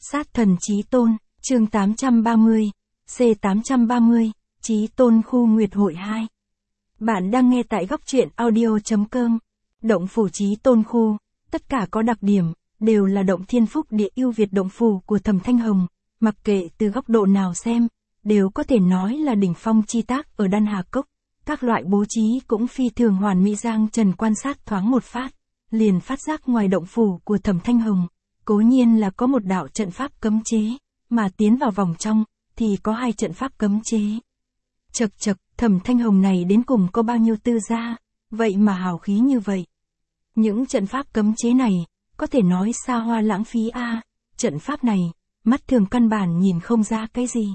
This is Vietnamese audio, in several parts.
Sát thần Chí Tôn, chương 830, C830, Chí Tôn khu Nguyệt hội 2. Bạn đang nghe tại góc truyện audio.com. Động phủ Chí Tôn khu, tất cả có đặc điểm, đều là động thiên phúc địa ưu việt động phủ của Thẩm Thanh Hồng, mặc kệ từ góc độ nào xem, đều có thể nói là đỉnh phong chi tác ở Đan Hà Cốc. Các loại bố trí cũng phi thường hoàn mỹ. Giang Trần quan sát thoáng một phát, liền phát giác ngoài động phủ của Thẩm Thanh Hồng, cố nhiên là có một đạo trận pháp cấm chế, mà tiến vào vòng trong, thì có 2 trận pháp cấm chế. Chậc chậc, Thẩm Thanh Hồng này đến cùng có bao nhiêu tư gia, vậy mà hào khí như vậy. Những trận pháp cấm chế này, có thể nói xa hoa lãng phí a. Trận pháp này, mắt thường căn bản nhìn không ra cái gì.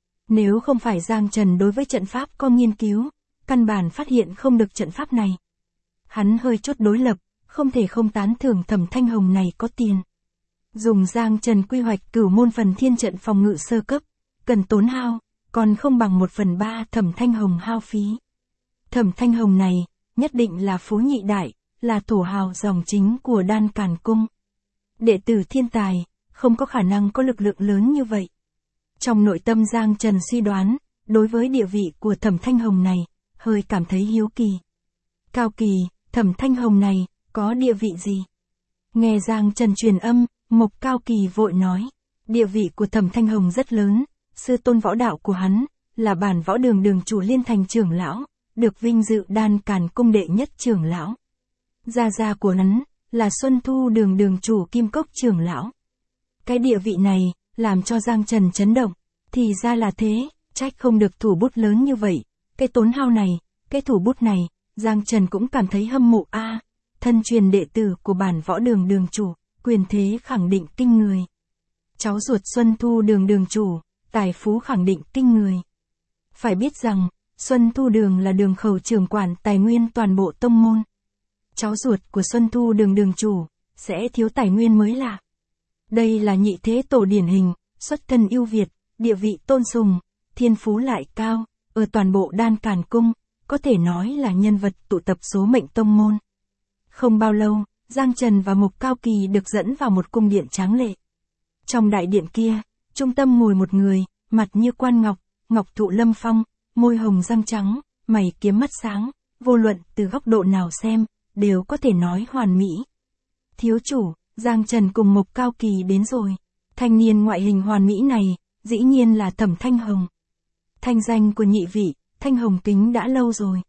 Nếu không phải Giang Trần đối với trận pháp có nghiên cứu, căn bản phát hiện không được trận pháp này. Hắn hơi chốt đối lập, không thể không tán thưởng Thẩm Thanh Hồng này có tiền. Dùng Giang Trần quy hoạch Cửu Môn Phần Thiên trận phòng ngự sơ cấp, cần tốn hao, còn không bằng 1/3 Thẩm Thanh Hồng hao phí. Thẩm Thanh Hồng này, nhất định là phú nhị đại, là thổ hào dòng chính của Đan Càn Cung. Đệ tử thiên tài, không có khả năng có lực lượng lớn như vậy. Trong nội tâm Giang Trần suy đoán, đối với địa vị của Thẩm Thanh Hồng này, hơi cảm thấy hiếu kỳ. Cao kỳ, Thẩm Thanh Hồng này, có địa vị gì? Nghe Giang Trần truyền âm, Mộc Cao Kỳ vội nói, địa vị của Thẩm Thanh Hồng rất lớn, sư tôn võ đạo của hắn, là bản võ đường đường chủ Liên Thành trưởng lão, được vinh dự Đan Càn Cung đệ nhất trưởng lão. Gia gia của hắn, là Xuân Thu đường đường chủ Kim Cốc trưởng lão. Cái địa vị này, làm cho Giang Trần chấn động, thì ra là thế, trách không được thủ bút lớn như vậy, cái tốn hao này, cái thủ bút này, Giang Trần cũng cảm thấy hâm mộ a. Thân truyền đệ tử của bản võ đường đường chủ, quyền thế khẳng định kinh người. Cháu ruột Xuân Thu đường đường chủ, tài phú khẳng định kinh người. Phải biết rằng, Xuân Thu đường là đường khẩu trưởng quản tài nguyên toàn bộ tông môn. Cháu ruột của Xuân Thu đường đường chủ, sẽ thiếu tài nguyên mới lạ. Đây là nhị thế tổ điển hình, xuất thân ưu việt, địa vị tôn sùng, thiên phú lại cao, ở toàn bộ Đan Càn Cung, có thể nói là nhân vật tụ tập số mệnh tông môn. Không bao lâu, Giang Trần và Mộc Cao Kỳ được dẫn vào một cung điện tráng lệ. Trong đại điện kia, trung tâm ngồi một người, mặt như quan ngọc, ngọc thụ lâm phong, môi hồng răng trắng, mày kiếm mắt sáng, vô luận từ góc độ nào xem, đều có thể nói hoàn mỹ. Thiếu chủ, Giang Trần cùng Mộc Cao Kỳ đến rồi. Thanh niên ngoại hình hoàn mỹ này, dĩ nhiên là Thẩm Thanh Hồng. Thanh danh của nhị vị, Thanh Hồng kính đã lâu rồi.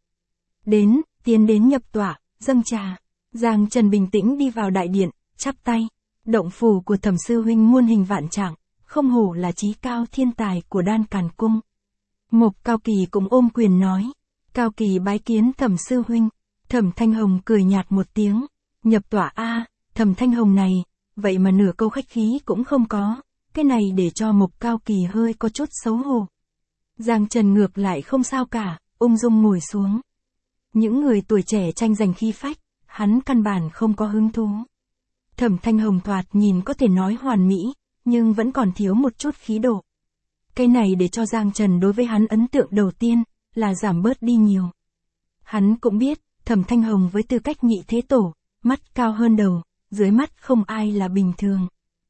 Tiến đến nhập tọa, dâng trà. Giang Trần bình tĩnh đi vào đại điện, chắp tay. Động phủ của Thẩm sư huynh muôn hình vạn trạng, không hổ là chí cao thiên tài của Đan Càn Cung. Mộc Cao Kỳ cũng ôm quyền nói. Cao Kỳ bái kiến Thẩm sư huynh. Thẩm Thanh Hồng cười nhạt một tiếng. Nhập tọa a. Thẩm Thanh Hồng này, vậy mà nửa câu khách khí cũng không có. Cái này để cho Mộc Cao Kỳ hơi có chút xấu hổ. Giang Trần ngược lại không sao cả, ung dung ngồi xuống. Những người tuổi trẻ tranh giành khí phách, hắn căn bản không có hứng thú. Thẩm Thanh Hồng thoạt nhìn có thể nói hoàn mỹ, nhưng vẫn còn thiếu một chút khí độ. Cái này để cho Giang Trần đối với hắn ấn tượng đầu tiên, là giảm bớt đi nhiều. Hắn cũng biết, Thẩm Thanh Hồng với tư cách nhị thế tổ, mắt cao hơn đầu, dưới mắt không ai là bình thường.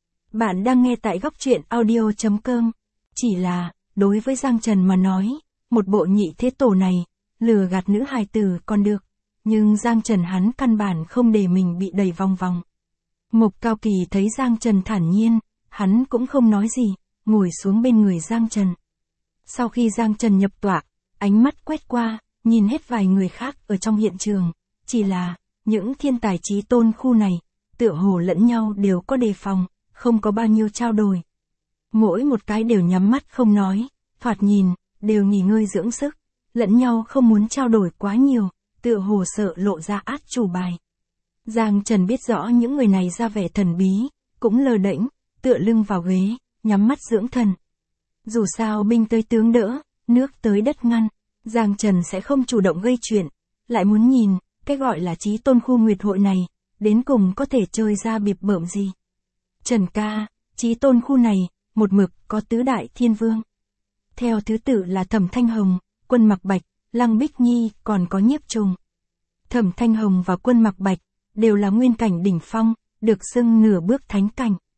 Bạn đang nghe tại góc truyện audio.com. Chỉ là, đối với Giang Trần mà nói, một bộ nhị thế tổ này, lừa gạt nữ hài tử còn được. Nhưng Giang Trần hắn căn bản không để mình bị đẩy vòng vòng. Mộc Cao Kỳ thấy Giang Trần thản nhiên, hắn cũng không nói gì, ngồi xuống bên người Giang Trần. Sau khi Giang Trần nhập tọa, ánh mắt quét qua, nhìn hết vài người khác ở trong hiện trường. Chỉ là, những thiên tài chí tôn khu này, tựa hồ lẫn nhau đều có đề phòng, không có bao nhiêu trao đổi. Mỗi một cái đều nhắm mắt không nói, thoạt nhìn, đều nghỉ ngơi dưỡng sức, lẫn nhau không muốn trao đổi quá nhiều, tựa hồ sợ lộ ra át chủ bài. Giang Trần biết rõ những người này ra vẻ thần bí, cũng lờ đễnh, tựa lưng vào ghế, nhắm mắt dưỡng thần. Dù sao binh tới tướng đỡ, nước tới đất ngăn, Giang Trần sẽ không chủ động gây chuyện, lại muốn nhìn, cái gọi là chí tôn khu Nguyệt hội này, đến cùng có thể chơi ra bịp bợm gì. Trần ca, chí tôn khu này, một mực có tứ đại thiên vương. Theo thứ tự là Thẩm Thanh Hồng, Quân Mặc Bạch, Lăng Bích Nhi, còn có Nhiếp Trùng. Thẩm Thanh Hồng và Quân Mặc Bạch, đều là nguyên cảnh đỉnh phong, được xưng nửa bước thánh cảnh.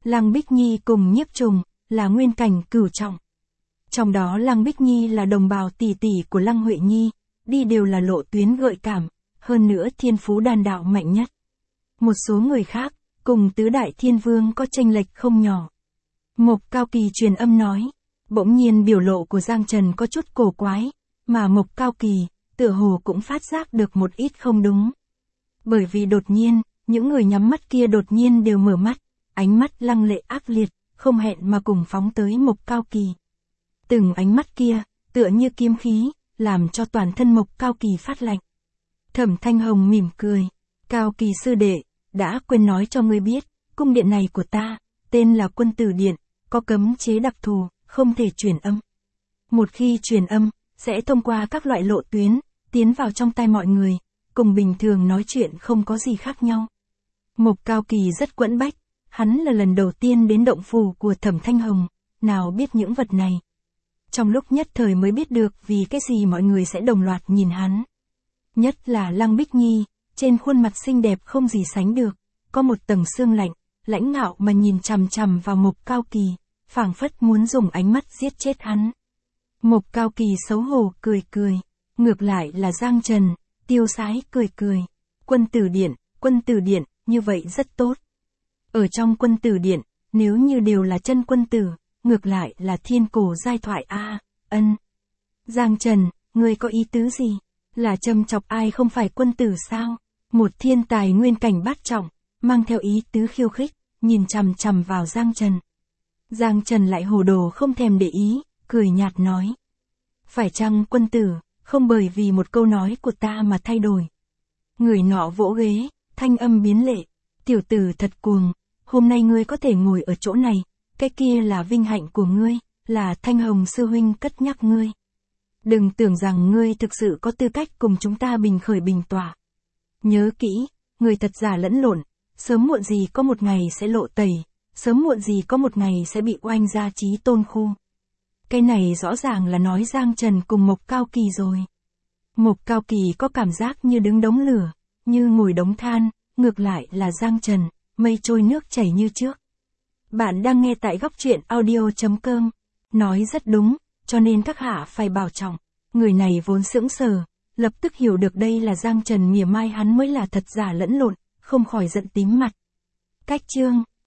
Lăng Bích Nhi cùng Nhiếp Trùng, là nguyên cảnh cửu trọng. Trong đó Lăng Bích Nhi là đồng bào tỷ tỷ của Lăng Huệ Nhi, đi đều là lộ tuyến gợi cảm, hơn nữa thiên phú đan đạo mạnh nhất. Một số người khác, cùng tứ đại thiên vương có chênh lệch không nhỏ. Mộc Cao Kỳ truyền âm nói, bỗng nhiên biểu lộ của Giang Trần có chút cổ quái, mà Mộc Cao Kỳ, tựa hồ cũng phát giác được một ít không đúng. Bởi vì đột nhiên, những người nhắm mắt kia đột nhiên đều mở mắt, ánh mắt lăng lệ ác liệt, không hẹn mà cùng phóng tới Mộc Cao Kỳ. Từng ánh mắt kia, tựa như kiếm khí, làm cho toàn thân Mộc Cao Kỳ phát lạnh. Thẩm Thanh Hồng mỉm cười, Cao Kỳ sư đệ, đã quên nói cho ngươi biết, cung điện này của ta, tên là Quân Tử Điện, có cấm chế đặc thù, không thể truyền âm. Một khi truyền âm, sẽ thông qua các loại lộ tuyến, tiến vào trong tai mọi người, cùng bình thường nói chuyện không có gì khác nhau. Mộc Cao Kỳ rất quẫn bách, hắn là lần đầu tiên đến động phủ của Thẩm Thanh Hồng, nào biết những vật này. Trong lúc nhất thời mới biết được vì cái gì mọi người sẽ đồng loạt nhìn hắn. Nhất là Lăng Bích Nhi, trên khuôn mặt xinh đẹp không gì sánh được, có một tầng sương lạnh, lãnh ngạo mà nhìn chằm chằm vào Mộc Cao Kỳ, phảng phất muốn dùng ánh mắt giết chết hắn. Mộc Cao Kỳ xấu hổ cười cười, ngược lại là Giang Trần, tiêu sái cười cười. Quân Tử Điện, như vậy rất tốt. Ở trong Quân Tử Điện, nếu như đều là chân quân tử, ngược lại là thiên cổ giai thoại a. Ân. Giang Trần, ngươi có ý tứ gì? Là châm chọc ai không phải quân tử sao? Một thiên tài nguyên cảnh bát trọng, mang theo ý tứ khiêu khích, nhìn chằm chằm vào Giang Trần. Giang Trần lại hồ đồ không thèm để ý, cười nhạt nói. Phải chăng quân tử, không bởi vì một câu nói của ta mà thay đổi. Người nọ vỗ ghế, thanh âm biến lệ. Tiểu tử thật cuồng, hôm nay ngươi có thể ngồi ở chỗ này, cái kia là vinh hạnh của ngươi, là Thanh Hồng sư huynh cất nhắc ngươi. Đừng tưởng rằng ngươi thực sự có tư cách cùng chúng ta bình khởi bình tỏa. Nhớ kỹ, người thật giả lẫn lộn, sớm muộn gì có một ngày sẽ lộ tẩy, sớm muộn gì có một ngày sẽ bị oanh ra Chí Tôn khu. Cái này rõ ràng là nói Giang Trần cùng Mộc Cao Kỳ rồi. Mộc Cao Kỳ có cảm giác như đứng đống lửa, như ngồi đống than, ngược lại là Giang Trần, mây trôi nước chảy như trước. Bạn đang nghe tại góc truyện audio.com. Nói rất đúng, cho nên các hạ phải bảo trọng. Người này vốn sững sờ, lập tức hiểu được đây là Giang Trần mỉa mai hắn mới là thật giả lẫn lộn, không khỏi giận tím mặt. Cách chương